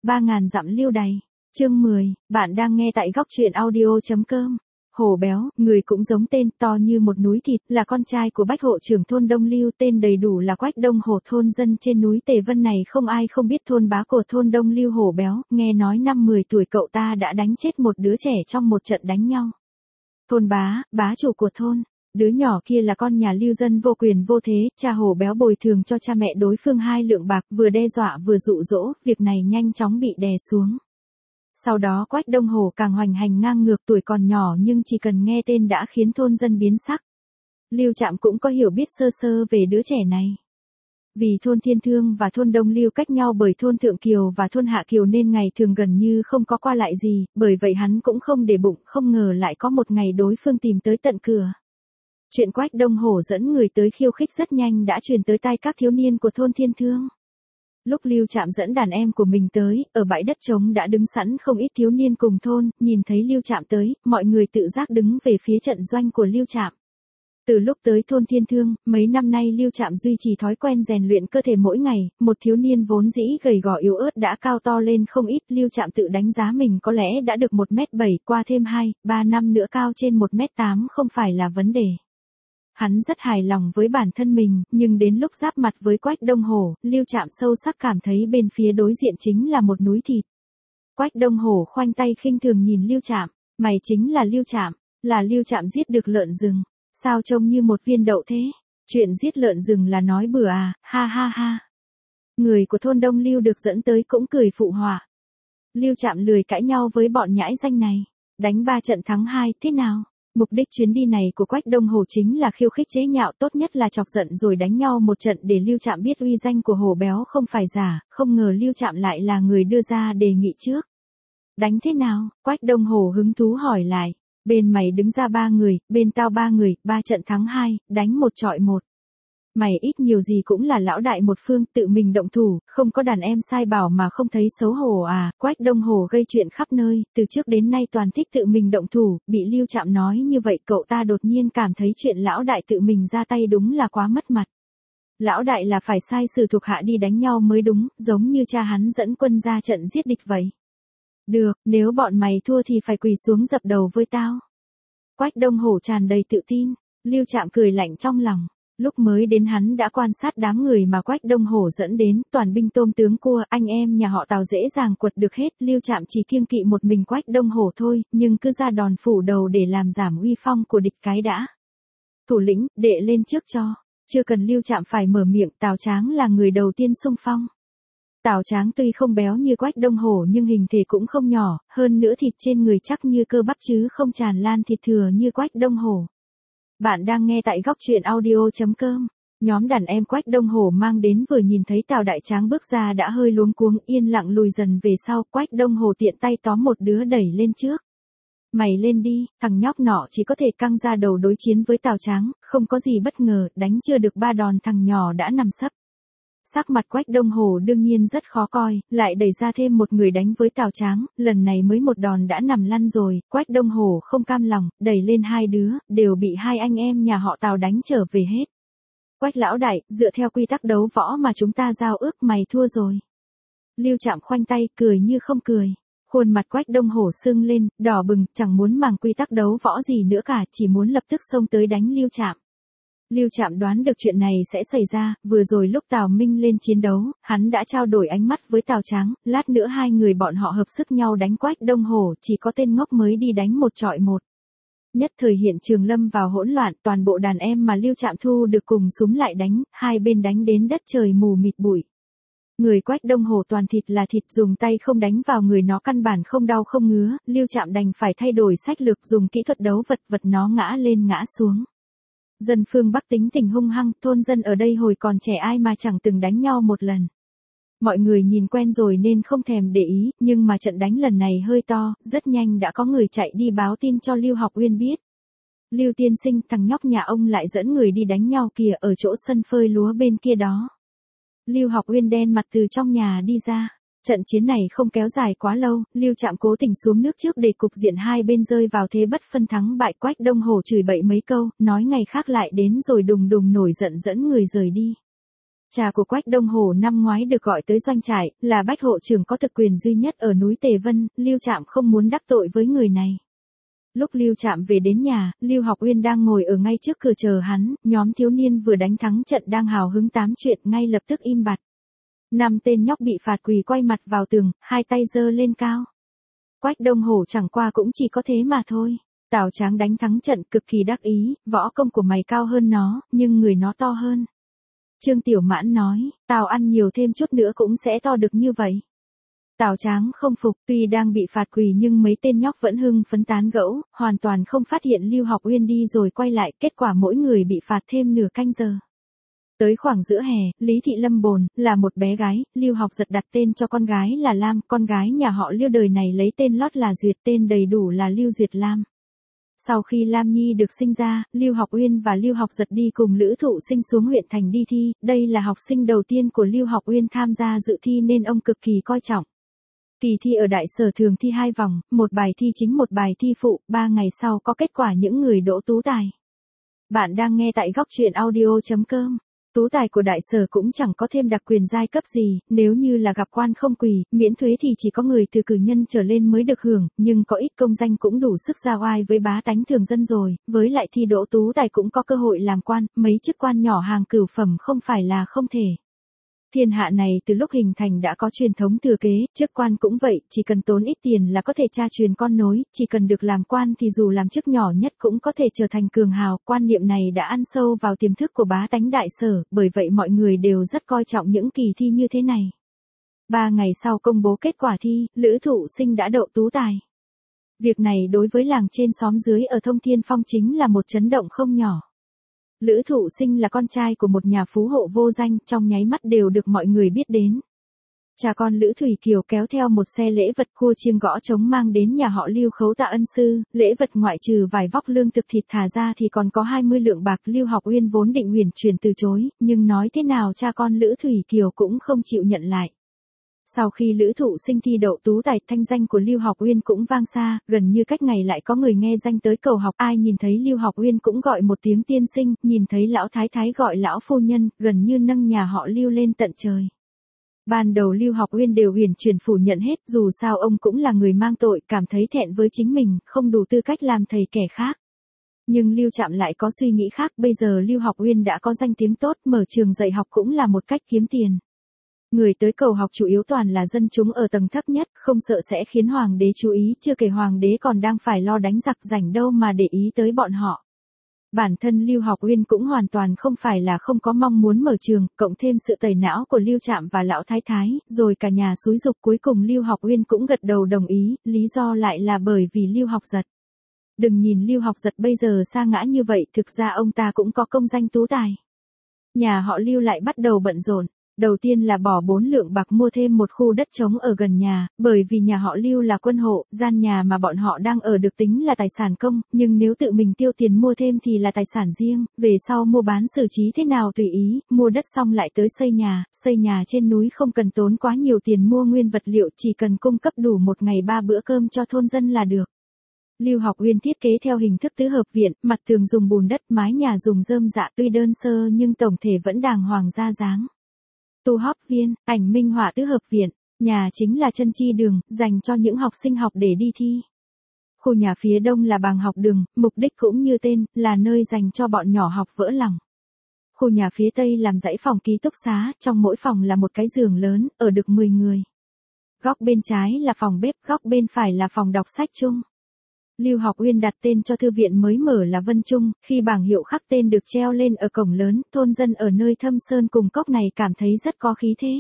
3000 dặm lưu đày. Chương 10, bạn đang nghe tại góc truyện audio.com. Hổ béo, người cũng giống tên, to như một núi thịt, là con trai của bách hộ trưởng thôn Đông Lưu, tên đầy đủ là Quách Đông Hổ. Thôn dân trên núi Tề Vân này không ai không biết thôn bá của thôn Đông Lưu Hổ béo, nghe nói năm 10 tuổi cậu ta đã đánh chết một đứa trẻ trong một trận đánh nhau. Thôn bá chủ của thôn. Đứa nhỏ kia là con nhà lưu dân vô quyền vô thế, cha Hổ béo bồi thường cho cha mẹ đối phương 2 lượng bạc, vừa đe dọa vừa dụ dỗ, việc này nhanh chóng bị đè xuống. Sau đó Quách Đông Hổ càng hoành hành ngang ngược, tuổi còn nhỏ nhưng chỉ cần nghe tên đã khiến thôn dân biến sắc. Lưu Trạm cũng có hiểu biết sơ sơ về đứa trẻ này. Vì thôn Thiên Thương và thôn Đông Lưu cách nhau bởi thôn Thượng Kiều và thôn Hạ Kiều nên ngày thường gần như không có qua lại gì, bởi vậy hắn cũng không để bụng, không ngờ lại có một ngày đối phương tìm tới tận cửa. Chuyện Quách Đông Hổ dẫn người tới khiêu khích rất nhanh đã truyền tới tai các thiếu niên của thôn Thiên Thương. Lúc Lưu Trạm dẫn đàn em của mình tới, ở bãi đất trống đã đứng sẵn không ít thiếu niên cùng thôn, nhìn thấy Lưu Trạm tới, mọi người tự giác đứng về phía trận doanh của Lưu Trạm. Từ lúc tới thôn Thiên Thương, mấy năm nay Lưu Trạm duy trì thói quen rèn luyện cơ thể mỗi ngày, một thiếu niên vốn dĩ gầy gò yếu ớt đã cao to lên không ít. Lưu Trạm tự đánh giá mình có lẽ đã được 1m7, qua thêm 2-3 năm nữa cao trên 1m8 không phải là vấn đề. Hắn rất hài lòng với bản thân mình, nhưng đến lúc giáp mặt với Quách Đông Hổ, Lưu Trạm sâu sắc cảm thấy bên phía đối diện chính là một núi thịt. Quách Đông Hổ khoanh tay khinh thường nhìn Lưu Trạm, mày chính là Lưu Trạm, là Lưu Trạm giết được lợn rừng, sao trông như một viên đậu thế, chuyện giết lợn rừng là nói bừa à, ha ha ha. Người của thôn Đông Lưu được dẫn tới cũng cười phụ họa. Lưu Trạm lười cãi nhau với bọn nhãi danh này, đánh 3 trận thắng 2, thế nào? Mục đích chuyến đi này của Quách Đông Hổ chính là khiêu khích chế nhạo, tốt nhất là chọc giận rồi đánh nhau một trận để Lưu Trạm biết uy danh của Hổ béo không phải giả, không ngờ Lưu Trạm lại là người đưa ra đề nghị trước. Đánh thế nào? Quách Đông Hổ hứng thú hỏi lại. Bên mày đứng ra 3 người, bên tao 3 người, 3 trận thắng 2, đánh 1 chọi 1. Mày ít nhiều gì cũng là lão đại một phương, tự mình động thủ, không có đàn em sai bảo mà không thấy xấu hổ à? Quách Đông Hổ gây chuyện khắp nơi, từ trước đến nay toàn thích tự mình động thủ, bị Lưu Trạm nói như vậy cậu ta đột nhiên cảm thấy chuyện lão đại tự mình ra tay đúng là quá mất mặt. Lão đại là phải sai sử thuộc hạ đi đánh nhau mới đúng, giống như cha hắn dẫn quân ra trận giết địch vậy. Được, nếu bọn mày thua thì phải quỳ xuống dập đầu với tao. Quách Đông Hổ tràn đầy tự tin, Lưu Trạm cười lạnh trong lòng. Lúc mới đến hắn đã quan sát đám người mà Quách Đông Hổ dẫn đến, toàn binh tôm tướng cua, anh em nhà họ Tào dễ dàng quật được hết. Lưu Trạm chỉ kiêng kỵ một mình Quách Đông Hổ thôi, nhưng cứ ra đòn phủ đầu để làm giảm uy phong của địch cái đã. Thủ lĩnh, đệ lên trước cho. Chưa cần Lưu Trạm phải mở miệng, Tào Tráng là người đầu tiên xung phong. Tào Tráng tuy không béo như Quách Đông Hổ nhưng hình thể cũng không nhỏ, hơn nữa thịt trên người chắc như cơ bắp chứ không tràn lan thịt thừa như Quách Đông Hổ. Bạn đang nghe tại góc truyện audio.com. Nhóm đàn em Quách Đông Hổ mang đến vừa nhìn thấy Tào Đại Tráng bước ra đã hơi luống cuống, yên lặng lùi dần về sau. Quách Đông Hổ tiện tay tóm một đứa đẩy lên trước. Mày lên đi, thằng nhóc nọ chỉ có thể căng ra đầu đối chiến với Tào Tráng, không có gì bất ngờ, đánh chưa được 3 đòn thằng nhỏ đã nằm sấp. Sắc mặt Quách Đông Hổ đương nhiên rất khó coi, lại đẩy ra thêm một người đánh với Tào Tráng, lần này mới một đòn đã nằm lăn rồi. Quách Đông Hổ không cam lòng, đẩy lên 2 đứa, đều bị 2 anh em nhà họ Tào đánh trở về hết. Quách lão đại, dựa theo quy tắc đấu võ mà chúng ta giao ước mày thua rồi. Lưu Trạm khoanh tay, cười như không cười. Khuôn mặt Quách Đông Hổ sưng lên, đỏ bừng, chẳng muốn màng quy tắc đấu võ gì nữa cả, chỉ muốn lập tức xông tới đánh Lưu Trạm. Lưu Trạm đoán được chuyện này sẽ xảy ra, vừa rồi lúc Tào Minh lên chiến đấu, hắn đã trao đổi ánh mắt với Tào Tráng, lát nữa 2 người bọn họ hợp sức nhau đánh Quách Đông Hổ, chỉ có tên ngốc mới đi đánh 1 chọi 1. Nhất thời hiện trường lâm vào hỗn loạn, toàn bộ đàn em mà Lưu Trạm thu được cùng xúm lại đánh, hai bên đánh đến đất trời mù mịt bụi. Người Quách Đông Hổ toàn thịt là thịt, dùng tay không đánh vào người nó căn bản không đau không ngứa, Lưu Trạm đành phải thay đổi sách lược, dùng kỹ thuật đấu vật nó ngã lên ngã xuống. Dân phương Bắc tính tình hung hăng, thôn dân ở đây hồi còn trẻ ai mà chẳng từng đánh nhau một lần. Mọi người nhìn quen rồi nên không thèm để ý, nhưng mà trận đánh lần này hơi to, rất nhanh đã có người chạy đi báo tin cho Lưu Học Uyên biết. Lưu tiên sinh, thằng nhóc nhà ông lại dẫn người đi đánh nhau kìa, ở chỗ sân phơi lúa bên kia đó. Lưu Học Uyên đen mặt từ trong nhà đi ra. Trận chiến này không kéo dài quá lâu, Lưu Trạm cố tình xuống nước trước để cục diện hai bên rơi vào thế bất phân thắng bại. Quách Đông Hổ chửi bậy mấy câu, nói ngày khác lại đến rồi đùng đùng nổi giận dẫn người rời đi. Cha của Quách Đông Hổ năm ngoái được gọi tới doanh trại, là bách hộ trưởng có thực quyền duy nhất ở núi Tề Vân, Lưu Trạm không muốn đắc tội với người này. Lúc Lưu Trạm về đến nhà, Lưu Học Uyên đang ngồi ở ngay trước cửa chờ hắn, nhóm thiếu niên vừa đánh thắng trận đang hào hứng tám chuyện ngay lập tức im bặt. 5 tên nhóc bị phạt quỳ quay mặt vào tường, hai tay giơ lên cao. Quách Đông Hổ chẳng qua cũng chỉ có thế mà thôi. Tào Tráng đánh thắng trận cực kỳ đắc ý, võ công của mày cao hơn nó, nhưng người nó to hơn. Trương Tiểu Mãn nói, tao ăn nhiều thêm chút nữa cũng sẽ to được như vậy. Tào Tráng không phục, tuy đang bị phạt quỳ nhưng mấy tên nhóc vẫn hưng phấn tán gẫu, hoàn toàn không phát hiện Lưu Học Uyên đi rồi quay lại, kết quả mỗi người bị phạt thêm nửa canh giờ. Tới khoảng giữa hè, Lý Thị Lâm bồn, là một bé gái, Lưu Học Giật đặt tên cho con gái là Lam, con gái nhà họ Lưu đời này lấy tên lót là Duyệt, tên đầy đủ là Lưu Duyệt Lam. Sau khi Lam Nhi được sinh ra, Lưu Học Uyên và Lưu Học Giật đi cùng Lữ Thụ Sinh xuống huyện thành đi thi, đây là học sinh đầu tiên của Lưu Học Uyên tham gia dự thi nên ông cực kỳ coi trọng. Kỳ thi ở đại sở thường thi 2 vòng, một bài thi chính một bài thi phụ, 3 ngày sau có kết quả những người đỗ tú tài. Bạn đang nghe tại góc truyện audio.com. Tú tài của đại sở cũng chẳng có thêm đặc quyền giai cấp gì, nếu như là gặp quan không quỳ, miễn thuế thì chỉ có người từ cử nhân trở lên mới được hưởng, nhưng có ít công danh cũng đủ sức ra oai với bá tánh thường dân rồi, với lại thi đỗ tú tài cũng có cơ hội làm quan, mấy chức quan nhỏ hàng cửu phẩm không phải là không thể. Thiên hạ này từ lúc hình thành đã có truyền thống thừa kế, chức quan cũng vậy, chỉ cần tốn ít tiền là có thể cha truyền con nối, chỉ cần được làm quan thì dù làm chức nhỏ nhất cũng có thể trở thành cường hào, quan niệm này đã ăn sâu vào tiềm thức của bá tánh đại sở, bởi vậy mọi người đều rất coi trọng những kỳ thi như thế này. 3 ngày sau công bố kết quả thi, Lữ Thụ Sinh đã đậu tú tài. Việc này đối với làng trên xóm dưới ở Thông Thiên Phong chính là một chấn động không nhỏ. Lữ Thụ Sinh là con trai của một nhà phú hộ vô danh, trong nháy mắt đều được mọi người biết đến. Cha con Lữ Thủy Kiều kéo theo một xe lễ vật cua chiêng gõ trống mang đến nhà họ Lưu khấu tạ ân sư, lễ vật ngoại trừ vài vóc lương thực thịt thả ra thì còn có 20 lượng bạc. Lưu Học Uyên vốn định huyền chuyển từ chối, nhưng nói thế nào cha con Lữ Thủy Kiều cũng không chịu nhận lại. Sau khi Lữ Thụ Sinh thi đậu tú tài, thanh danh của Lưu Học Uyên cũng vang xa, gần như cách ngày lại có người nghe danh tới cầu học, ai nhìn thấy Lưu Học Uyên cũng gọi một tiếng tiên sinh, nhìn thấy lão thái thái gọi lão phu nhân, gần như nâng nhà họ Lưu lên tận trời. Ban đầu Lưu Học Uyên đều huyền chuyển phủ nhận hết, dù sao ông cũng là người mang tội, cảm thấy thẹn với chính mình, không đủ tư cách làm thầy kẻ khác. Nhưng Lưu Trạm lại có suy nghĩ khác, bây giờ Lưu Học Uyên đã có danh tiếng tốt, mở trường dạy học cũng là một cách kiếm tiền. Người tới cầu học chủ yếu toàn là dân chúng ở tầng thấp nhất, không sợ sẽ khiến hoàng đế chú ý, chưa kể hoàng đế còn đang phải lo đánh giặc, rảnh đâu mà để ý tới bọn họ. Bản thân Lưu Học Uyên cũng hoàn toàn không phải là không có mong muốn mở trường, cộng thêm sự tẩy não của Lưu Trạm và lão thái thái, rồi cả nhà xúi giục, cuối cùng Lưu Học Uyên cũng gật đầu đồng ý, lý do lại là bởi vì Lưu Học Giật. Đừng nhìn Lưu Học Giật bây giờ sa ngã như vậy, thực ra ông ta cũng có công danh tú tài. Nhà họ Lưu lại bắt đầu bận rộn. Đầu tiên là bỏ 4 lượng bạc mua thêm một khu đất trống ở gần nhà, bởi vì nhà họ Lưu là quân hộ, gian nhà mà bọn họ đang ở được tính là tài sản công, nhưng nếu tự mình tiêu tiền mua thêm thì là tài sản riêng, về sau mua bán xử trí thế nào tùy ý, mua đất xong lại tới xây nhà trên núi không cần tốn quá nhiều tiền mua nguyên vật liệu, chỉ cần cung cấp đủ một ngày 3 bữa cơm cho thôn dân là được. Lưu Học Uyên thiết kế theo hình thức tứ hợp viện, mặt tường dùng bùn đất, mái nhà dùng rơm rạ, tuy đơn sơ nhưng tổng thể vẫn đàng hoàng ra dáng. Tu học viên, ảnh minh họa tứ hợp viện, nhà chính là chân chi đường, dành cho những học sinh học để đi thi. Khu nhà phía đông là bàng học đường, mục đích cũng như tên, là nơi dành cho bọn nhỏ học vỡ lòng. Khu nhà phía tây làm dãy phòng ký túc xá, trong mỗi phòng là một cái giường lớn, ở được 10 người. Góc bên trái là phòng bếp, góc bên phải là phòng đọc sách chung. Lưu Học Uyên đặt tên cho thư viện mới mở là Vân Trung, khi bảng hiệu khắc tên được treo lên ở cổng lớn, thôn dân ở nơi thâm sơn cùng cốc này cảm thấy rất có khí thế.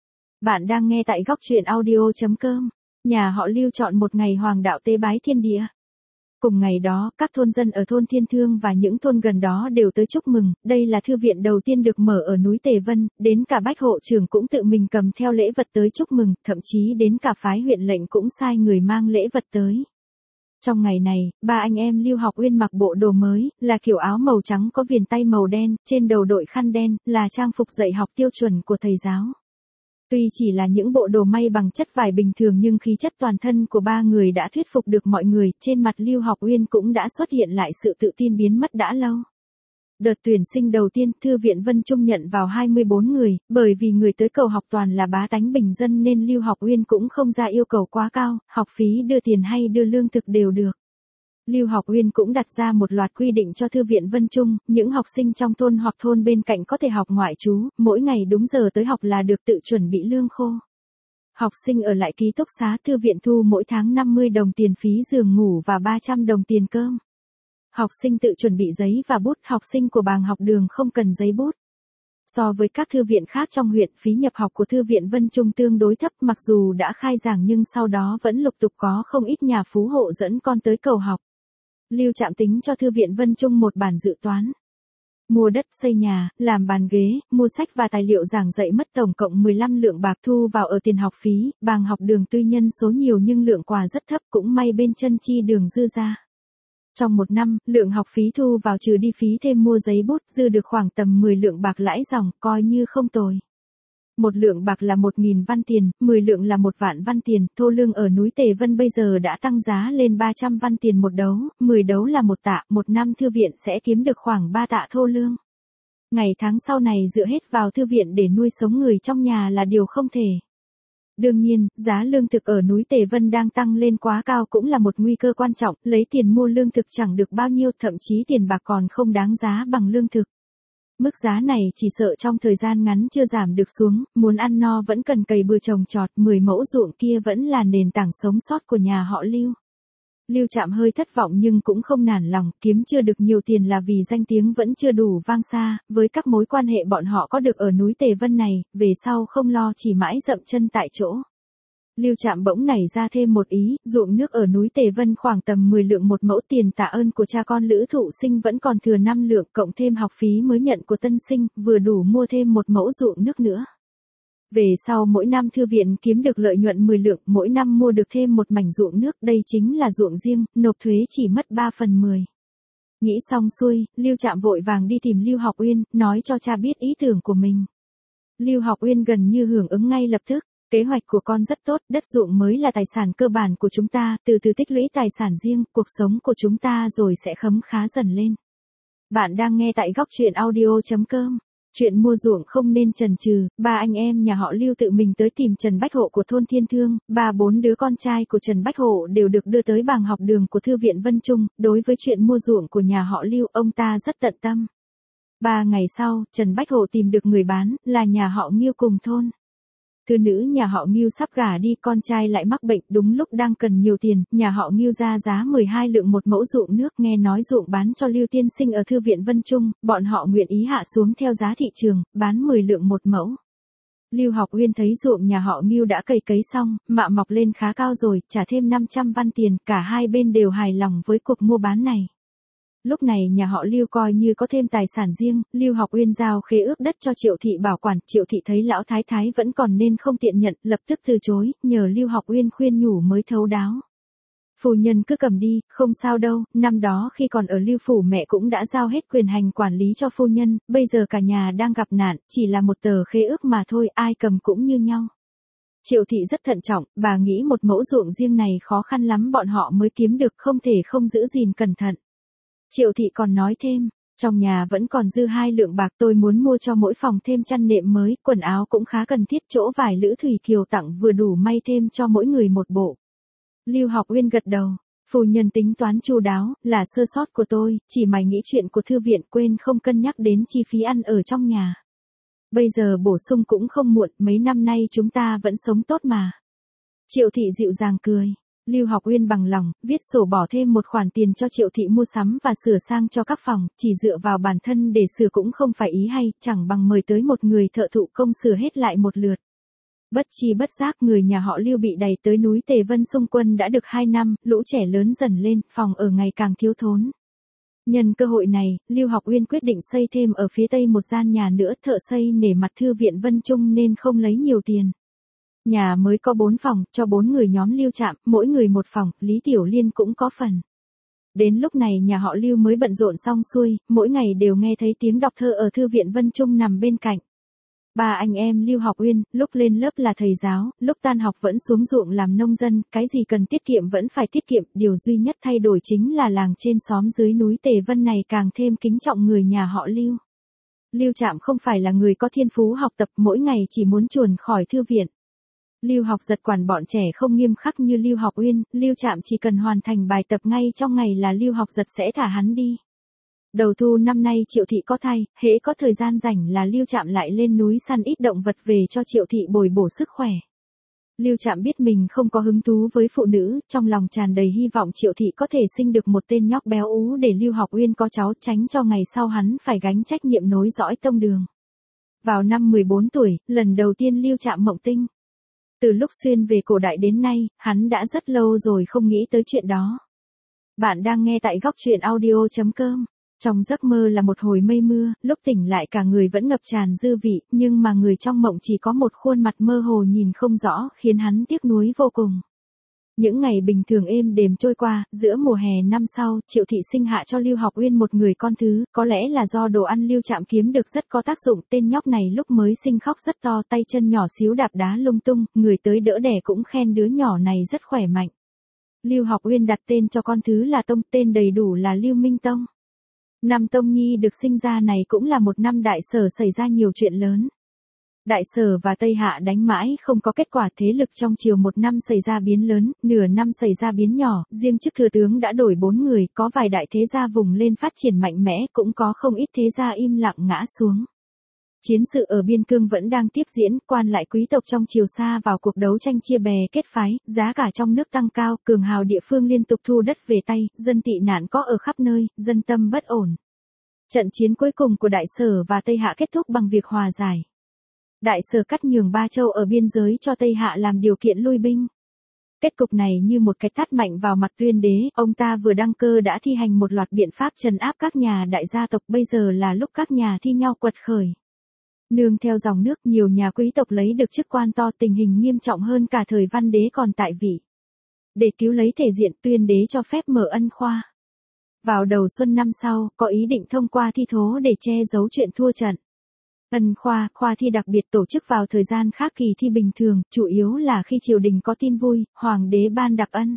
Bạn đang nghe tại góc truyện audio.com. Nhà họ Lưu chọn một ngày hoàng đạo tế bái thiên địa. Cùng ngày đó, các thôn dân ở thôn Thiên Thương và những thôn gần đó đều tới chúc mừng, đây là thư viện đầu tiên được mở ở núi Tề Vân, đến cả bách hộ trưởng cũng tự mình cầm theo lễ vật tới chúc mừng, thậm chí đến cả phái huyện lệnh cũng sai người mang lễ vật tới. Trong ngày này, ba anh em Lưu Học Uyên mặc bộ đồ mới, là kiểu áo màu trắng có viền tay màu đen, trên đầu đội khăn đen, là trang phục dạy học tiêu chuẩn của thầy giáo. Tuy chỉ là những bộ đồ may bằng chất vải bình thường nhưng khí chất toàn thân của ba người đã thuyết phục được mọi người, trên mặt Lưu Học Uyên cũng đã xuất hiện lại sự tự tin biến mất đã lâu. đợt tuyển sinh đầu tiên Thư viện Vân Trung nhận vào 24 người, bởi vì người tới cầu học toàn là bá tánh bình dân nên Lưu Học Uyên cũng không ra yêu cầu quá cao, học phí đưa tiền hay đưa lương thực đều được. Lưu Học Uyên cũng đặt ra một loạt quy định cho Thư viện Vân Trung, những học sinh trong thôn hoặc thôn bên cạnh có thể học ngoại trú, mỗi ngày đúng giờ tới học là được tự chuẩn bị lương khô. Học sinh ở lại ký túc xá thư viện thu mỗi tháng 50 đồng tiền phí giường ngủ và 300 đồng tiền cơm. Học sinh tự chuẩn bị giấy và bút, học sinh của bàng học đường không cần giấy bút. So với các thư viện khác trong huyện, phí nhập học của Thư viện Vân Trung tương đối thấp, mặc dù đã khai giảng nhưng sau đó vẫn lục tục có không ít nhà phú hộ dẫn con tới cầu học. Lưu Trạm tính cho Thư viện Vân Trung một bản dự toán. Mua đất, xây nhà, làm bàn ghế, mua sách và tài liệu giảng dạy mất tổng cộng 15 lượng bạc thu vào ở tiền học phí, bàng học đường tuy nhân số nhiều nhưng lượng quà rất thấp, cũng may bên chân chi đường dư ra. Trong một năm, lượng học phí thu vào trừ đi phí thêm mua giấy bút dư được khoảng tầm 10 lượng bạc lãi dòng, coi như không tồi. 1 lượng bạc là 1.000 văn tiền, 10 lượng là 1 vạn văn tiền, thô lương ở núi Tề Vân bây giờ đã tăng giá lên 300 văn tiền một đấu, 10 đấu là 1 tạ, một năm thư viện sẽ kiếm được khoảng 3 tạ thô lương. Ngày tháng sau này dựa hết vào thư viện để nuôi sống người trong nhà là điều không thể. Đương nhiên, giá lương thực ở núi Tề Vân đang tăng lên quá cao cũng là một nguy cơ quan trọng, lấy tiền mua lương thực chẳng được bao nhiêu, thậm chí tiền bạc còn không đáng giá bằng lương thực. Mức giá này chỉ sợ trong thời gian ngắn chưa giảm được xuống, muốn ăn no vẫn cần cày bừa trồng trọt, 10 mẫu ruộng kia vẫn là nền tảng sống sót của nhà họ Lưu. Lưu Trạm hơi thất vọng nhưng cũng không nản lòng, kiếm chưa được nhiều tiền là vì danh tiếng vẫn chưa đủ vang xa, với các mối quan hệ bọn họ có được ở núi Tề Vân này, về sau không lo chỉ mãi dậm chân tại chỗ. Lưu Trạm bỗng nảy ra thêm một ý, ruộng nước ở núi Tề Vân khoảng tầm 10 lượng một mẫu, tiền tạ ơn của cha con Lữ Thụ Sinh vẫn còn thừa 5 lượng, cộng thêm học phí mới nhận của tân sinh, vừa đủ mua thêm một mẫu ruộng nước nữa. Về sau mỗi năm thư viện kiếm được lợi nhuận 10 lượng, mỗi năm mua được thêm một mảnh ruộng nước, đây chính là ruộng riêng, nộp thuế chỉ mất 3/10. Nghĩ xong xuôi, Lưu Trạm vội vàng đi tìm Lưu Học Uyên, nói cho cha biết ý tưởng của mình. Lưu Học Uyên gần như hưởng ứng ngay lập tức. Kế hoạch của con rất tốt, đất ruộng mới là tài sản cơ bản của chúng ta, từ từ tích lũy tài sản riêng, cuộc sống của chúng ta rồi sẽ khấm khá dần lên. Bạn đang nghe tại góc truyện audio.com. Chuyện mua ruộng không nên chần chừ, ba anh em nhà họ Lưu tự mình tới tìm Trần Bách Hộ của thôn Thiên Thương, 3-4 đứa con trai của Trần Bách Hộ đều được đưa tới bàng học đường của Thư viện Vân Trung, đối với chuyện mua ruộng của nhà họ Lưu ông ta rất tận tâm. 3 ngày sau, Trần Bách Hộ tìm được người bán, là nhà họ Ngưu cùng thôn. Thư nữ nhà họ Ngưu sắp gả đi, con trai lại mắc bệnh, đúng lúc đang cần nhiều tiền, nhà họ Ngưu ra giá 12 lượng một mẫu ruộng nước, nghe nói ruộng bán cho Lưu tiên sinh ở Thư viện Vân Trung, bọn họ nguyện ý hạ xuống theo giá thị trường, bán 10 lượng một mẫu. Lưu Học Uyên thấy ruộng nhà họ Ngưu đã cày xong, mạ mọc lên khá cao rồi, trả thêm 500 văn tiền, cả hai bên đều hài lòng với cuộc mua bán này. Lúc này nhà họ Lưu coi như có thêm tài sản riêng, Lưu Học Uyên giao khế ước đất cho Triệu thị bảo quản, Triệu thị thấy lão thái thái vẫn còn nên không tiện nhận, lập tức từ chối, nhờ Lưu Học Uyên khuyên nhủ mới thấu đáo. Phu nhân cứ cầm đi, không sao đâu, năm đó khi còn ở Lưu phủ mẹ cũng đã giao hết quyền hành quản lý cho phu nhân, bây giờ cả nhà đang gặp nạn, chỉ là một tờ khế ước mà thôi, ai cầm cũng như nhau. Triệu thị rất thận trọng, bà nghĩ một mẫu ruộng riêng này khó khăn lắm bọn họ mới kiếm được, không thể không giữ gìn cẩn thận. Triệu thị còn nói thêm, trong nhà vẫn còn dư 2 lượng bạc, tôi muốn mua cho mỗi phòng thêm chăn nệm mới, quần áo cũng khá cần thiết, chỗ vải Lữ Thủy Kiều tặng vừa đủ may thêm cho mỗi người một bộ. Lưu Học Uyên gật đầu, phu nhân tính toán chu đáo, là sơ sót của tôi, chỉ mày nghĩ chuyện của thư viện quên không cân nhắc đến chi phí ăn ở trong nhà. Bây giờ bổ sung cũng không muộn, mấy năm nay chúng ta vẫn sống tốt mà. Triệu thị dịu dàng cười. Lưu Học Uyên bằng lòng, viết sổ bỏ thêm một khoản tiền cho Triệu thị mua sắm và sửa sang cho các phòng, chỉ dựa vào bản thân để sửa cũng không phải ý hay, chẳng bằng mời tới một người thợ thụ công sửa hết lại một lượt. Bất chi bất giác người nhà họ Lưu bị đày tới núi Tề Vân xung quân đã được 2 năm, lũ trẻ lớn dần lên, phòng ở ngày càng thiếu thốn. Nhân cơ hội này, Lưu Học Uyên quyết định xây thêm ở phía tây một gian nhà nữa, thợ xây nể mặt Thư viện Vân Trung nên không lấy nhiều tiền. Nhà mới có 4 phòng, cho 4 người nhóm Lưu Trạm, mỗi người một phòng, Lý Tiểu Liên cũng có phần. Đến lúc này nhà họ Lưu mới bận rộn xong xuôi, mỗi ngày đều nghe thấy tiếng đọc thơ ở Thư viện Vân Trung nằm bên cạnh. Ba anh em Lưu Học Uyên, lúc lên lớp là thầy giáo, lúc tan học vẫn xuống ruộng làm nông dân, cái gì cần tiết kiệm vẫn phải tiết kiệm, điều duy nhất thay đổi chính là làng trên xóm dưới núi Tề Vân này càng thêm kính trọng người nhà họ Lưu. Lưu Trạm không phải là người có thiên phú học tập, mỗi ngày chỉ muốn chuồn khỏi thư viện. Lưu Học Giật quản bọn trẻ không nghiêm khắc như Lưu Học Uyên, Lưu Trạm chỉ cần hoàn thành bài tập ngay trong ngày là Lưu Học Giật sẽ thả hắn đi. Đầu thu năm nay Triệu Thị có thai, hễ có thời gian rảnh là Lưu Trạm lại lên núi săn ít động vật về cho Triệu Thị bồi bổ sức khỏe. Lưu Trạm biết mình không có hứng thú với phụ nữ, trong lòng tràn đầy hy vọng Triệu Thị có thể sinh được một tên nhóc béo ú để Lưu Học Uyên có cháu, tránh cho ngày sau hắn phải gánh trách nhiệm nối dõi tông đường. Vào năm 14 tuổi, lần đầu tiên Lưu Trạm mộng tinh. Từ lúc xuyên về cổ đại đến nay, hắn đã rất lâu rồi không nghĩ tới chuyện đó. Bạn đang nghe tại góc truyện audio.com. Trong giấc mơ là một hồi mây mưa, lúc tỉnh lại cả người vẫn ngập tràn dư vị, nhưng mà người trong mộng chỉ có một khuôn mặt mơ hồ nhìn không rõ, khiến hắn tiếc nuối vô cùng. Những ngày bình thường êm đềm trôi qua, giữa mùa hè năm sau, Triệu Thị sinh hạ cho Lưu Học Uyên một người con thứ, có lẽ là do đồ ăn Lưu Trạm kiếm được rất có tác dụng, tên nhóc này lúc mới sinh khóc rất to, tay chân nhỏ xíu đạp đá lung tung, người tới đỡ đẻ cũng khen đứa nhỏ này rất khỏe mạnh. Lưu Học Uyên đặt tên cho con thứ là Tông, tên đầy đủ là Lưu Minh Tông. Năm Tông Nhi được sinh ra này cũng là một năm Đại Sở xảy ra nhiều chuyện lớn. Đại Sở và Tây Hạ đánh mãi không có kết quả, thế lực trong triều một năm xảy ra biến lớn, nửa năm xảy ra biến nhỏ, riêng chức thừa tướng đã đổi 4 người, có vài đại thế gia vùng lên phát triển mạnh mẽ, cũng có không ít thế gia im lặng ngã xuống. Chiến sự ở biên cương vẫn đang tiếp diễn, quan lại quý tộc trong triều sa vào cuộc đấu tranh chia bè kết phái, giá cả trong nước tăng cao, cường hào địa phương liên tục thu đất về tay, dân tị nạn có ở khắp nơi, dân tâm bất ổn. Trận chiến cuối cùng của Đại Sở và Tây Hạ kết thúc bằng việc hòa giải. Đại Sở cắt nhường 3 châu ở biên giới cho Tây Hạ làm điều kiện lui binh. Kết cục này như một cái tát mạnh vào mặt Tuyên đế, ông ta vừa đăng cơ đã thi hành một loạt biện pháp trấn áp các nhà đại gia tộc, bây giờ là lúc các nhà thi nhau quật khởi. Nương theo dòng nước, nhiều nhà quý tộc lấy được chức quan to, tình hình nghiêm trọng hơn cả thời Văn đế còn tại vị. Để cứu lấy thể diện, Tuyên đế cho phép mở ân khoa. Vào đầu xuân năm sau, có ý định thông qua thi thố để che giấu chuyện thua trận. Ân khoa, khoa thi đặc biệt tổ chức vào thời gian khác kỳ thi bình thường, chủ yếu là khi triều đình có tin vui, hoàng đế ban đặc ân.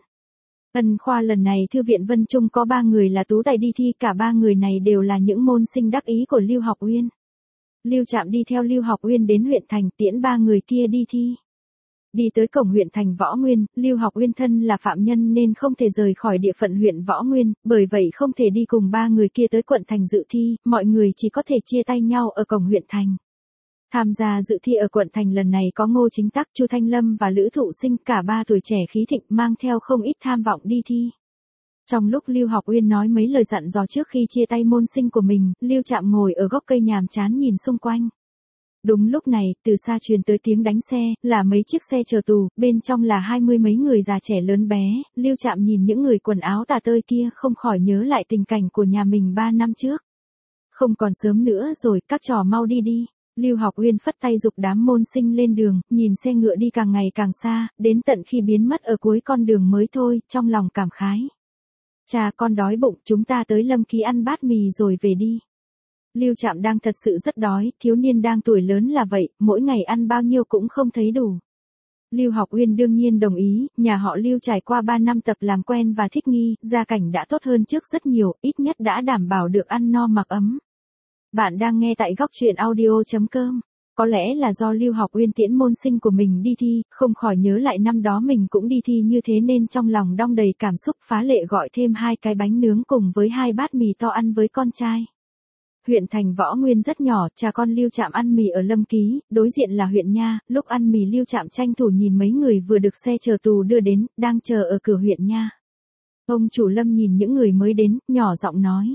Ân khoa lần này Thư viện Vân Trung có 3 người là tú tài đi thi, cả 3 người này đều là những môn sinh đắc ý của Lưu Học Uyên. Lưu Trạm đi theo Lưu Học Uyên đến huyện thành, tiễn 3 người kia đi thi. Đi tới cổng huyện thành Võ Nguyên, Lưu Học Uyên thân là phạm nhân nên không thể rời khỏi địa phận huyện Võ Nguyên, bởi vậy không thể đi cùng 3 người kia tới quận thành dự thi, mọi người chỉ có thể chia tay nhau ở cổng huyện thành. Tham gia dự thi ở quận thành lần này có Ngô Chính Tắc, Chu Thanh Lâm và Lữ Thụ Sinh, cả 3 tuổi trẻ khí thịnh, mang theo không ít tham vọng đi thi. Trong lúc Lưu Học Uyên nói mấy lời dặn dò trước khi chia tay môn sinh của mình, Lưu Trạm ngồi ở gốc cây nhàm chán nhìn xung quanh. Đúng lúc này, từ xa truyền tới tiếng đánh xe, là mấy chiếc xe chở tù, bên trong là 20 mấy người già trẻ lớn bé, Lưu Trạm nhìn những người quần áo tả tơi kia không khỏi nhớ lại tình cảnh của nhà mình 3 năm trước. Không còn sớm nữa rồi, các trò mau đi đi. Lưu Học Uyên phất tay giục đám môn sinh lên đường, nhìn xe ngựa đi càng ngày càng xa, đến tận khi biến mất ở cuối con đường mới thôi, trong lòng cảm khái. Cha, con đói bụng, chúng ta tới Lâm Ký ăn bát mì rồi về đi. Lưu Trạm đang thật sự rất đói, thiếu niên đang tuổi lớn là vậy, mỗi ngày ăn bao nhiêu cũng không thấy đủ. Lưu Học Uyên đương nhiên đồng ý, nhà họ Lưu trải qua 3 năm tập làm quen và thích nghi, gia cảnh đã tốt hơn trước rất nhiều, ít nhất đã đảm bảo được ăn no mặc ấm. Bạn đang nghe tại góc truyện audio.com. Có lẽ là do Lưu Học Uyên tiễn môn sinh của mình đi thi, không khỏi nhớ lại năm đó mình cũng đi thi như thế nên trong lòng đong đầy cảm xúc, phá lệ gọi thêm 2 cái bánh nướng cùng với 2 bát mì to ăn với con trai. Huyện thành Võ Nguyên rất nhỏ, cha con Lưu Trạm ăn mì ở Lâm Ký, đối diện là huyện Nha, lúc ăn mì Lưu Trạm tranh thủ nhìn mấy người vừa được xe chở tù đưa đến, đang chờ ở cửa huyện Nha. Ông chủ Lâm nhìn những người mới đến, nhỏ giọng nói.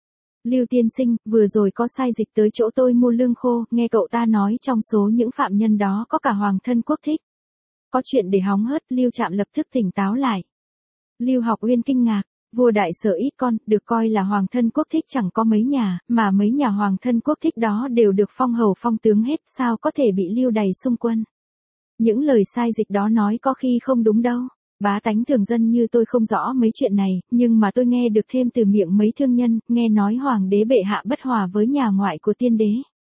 Lưu tiên sinh, vừa rồi có sai dịch tới chỗ tôi mua lương khô, nghe cậu ta nói trong số những phạm nhân đó có cả hoàng thân quốc thích. Có chuyện để hóng hớt, Lưu Trạm lập tức tỉnh táo lại. Lưu Học Uyên kinh ngạc, vua Đại Sở ít con, được coi là hoàng thân quốc thích chẳng có mấy nhà, mà mấy nhà hoàng thân quốc thích đó đều được phong hầu phong tướng hết, sao có thể bị Lưu đày xung quân. Những lời sai dịch đó nói có khi không đúng đâu. Bá tánh thường dân như tôi không rõ mấy chuyện này, nhưng mà tôi nghe được thêm từ miệng mấy thương nhân, nghe nói hoàng đế bệ hạ bất hòa với nhà ngoại của tiên đế.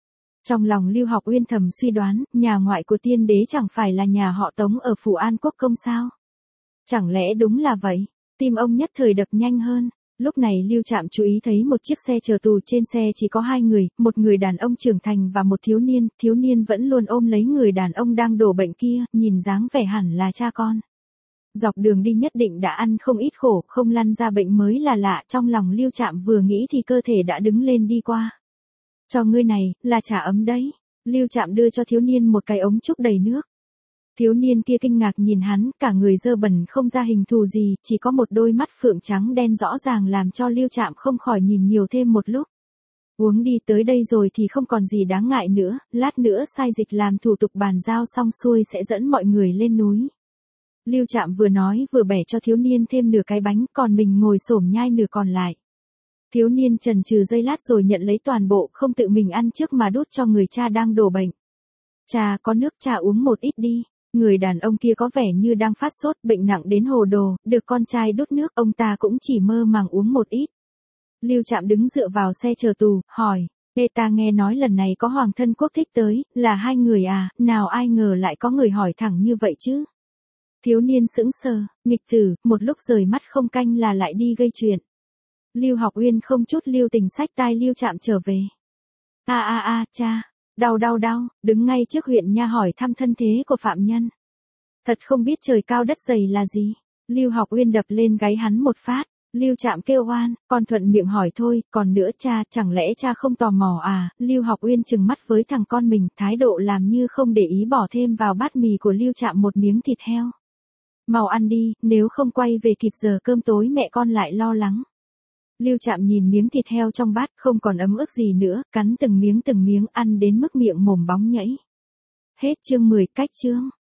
Trong lòng Lưu Học Uyên thầm suy đoán, nhà ngoại của tiên đế chẳng phải là nhà họ Tống ở phủ An Quốc Công sao? Chẳng lẽ đúng là vậy? Tim ông nhất thời đập nhanh hơn. Lúc này Lưu Trạm chú ý thấy một chiếc xe chờ tù, trên xe chỉ có hai người, một người đàn ông trưởng thành và một thiếu niên vẫn luôn ôm lấy người đàn ông đang đổ bệnh kia, nhìn dáng vẻ hẳn là cha con. Dọc đường đi nhất định đã ăn không ít khổ, không lăn ra bệnh mới là lạ. Trong lòng Lưu Trạm vừa nghĩ thì cơ thể đã đứng lên đi qua. Cho ngươi này, là trà ấm đấy. Lưu Trạm đưa cho thiếu niên một cái ống trúc đầy nước. Thiếu niên kia kinh ngạc nhìn hắn, cả người dơ bẩn không ra hình thù gì, chỉ có một đôi mắt phượng trắng đen rõ ràng làm cho Lưu Trạm không khỏi nhìn nhiều thêm một lúc. Uống đi, tới đây rồi thì không còn gì đáng ngại nữa, lát nữa sai dịch làm thủ tục bàn giao xong xuôi sẽ dẫn mọi người lên núi. Lưu Trạm vừa nói vừa bẻ cho thiếu niên thêm nửa cái bánh, còn mình ngồi xổm nhai nửa còn lại. Thiếu niên chần chừ giây lát rồi nhận lấy toàn bộ, không tự mình ăn trước mà đút cho người cha đang đổ bệnh. Cha, có nước cha uống một ít đi. Người đàn ông kia có vẻ như đang phát sốt, bệnh nặng đến hồ đồ, được con trai đút nước, ông ta cũng chỉ mơ màng uống một ít. Lưu Trạm đứng dựa vào xe chờ tù, hỏi, Ê, ta nghe nói lần này có Hoàng thân quốc thích tới, là hai người à, nào ai ngờ lại có người hỏi thẳng như vậy chứ. Thiếu niên sững sờ, nghịch tử, một lúc rời mắt không canh là lại đi gây chuyện. Lưu Học Uyên không chút lưu tình xách tai Lưu Trạm trở về. Cha, đau, đứng ngay trước huyện nha hỏi thăm thân thế của phạm nhân. Thật không biết trời cao đất dày là gì. Lưu Học Uyên đập lên gáy hắn một phát. Lưu Trạm kêu oan, con thuận miệng hỏi thôi, còn nữa cha, chẳng lẽ cha không tò mò à? Lưu Học Uyên trừng mắt với thằng con mình, thái độ làm như không để ý, bỏ thêm vào bát mì của Lưu Trạm một miếng thịt heo. Mau ăn đi, nếu không quay về kịp giờ cơm tối mẹ con lại lo lắng. Lưu Trạm nhìn miếng thịt heo trong bát không còn ấm ức gì nữa, cắn từng miếng ăn đến mức miệng mồm bóng nhảy. Hết chương 10, cách chương.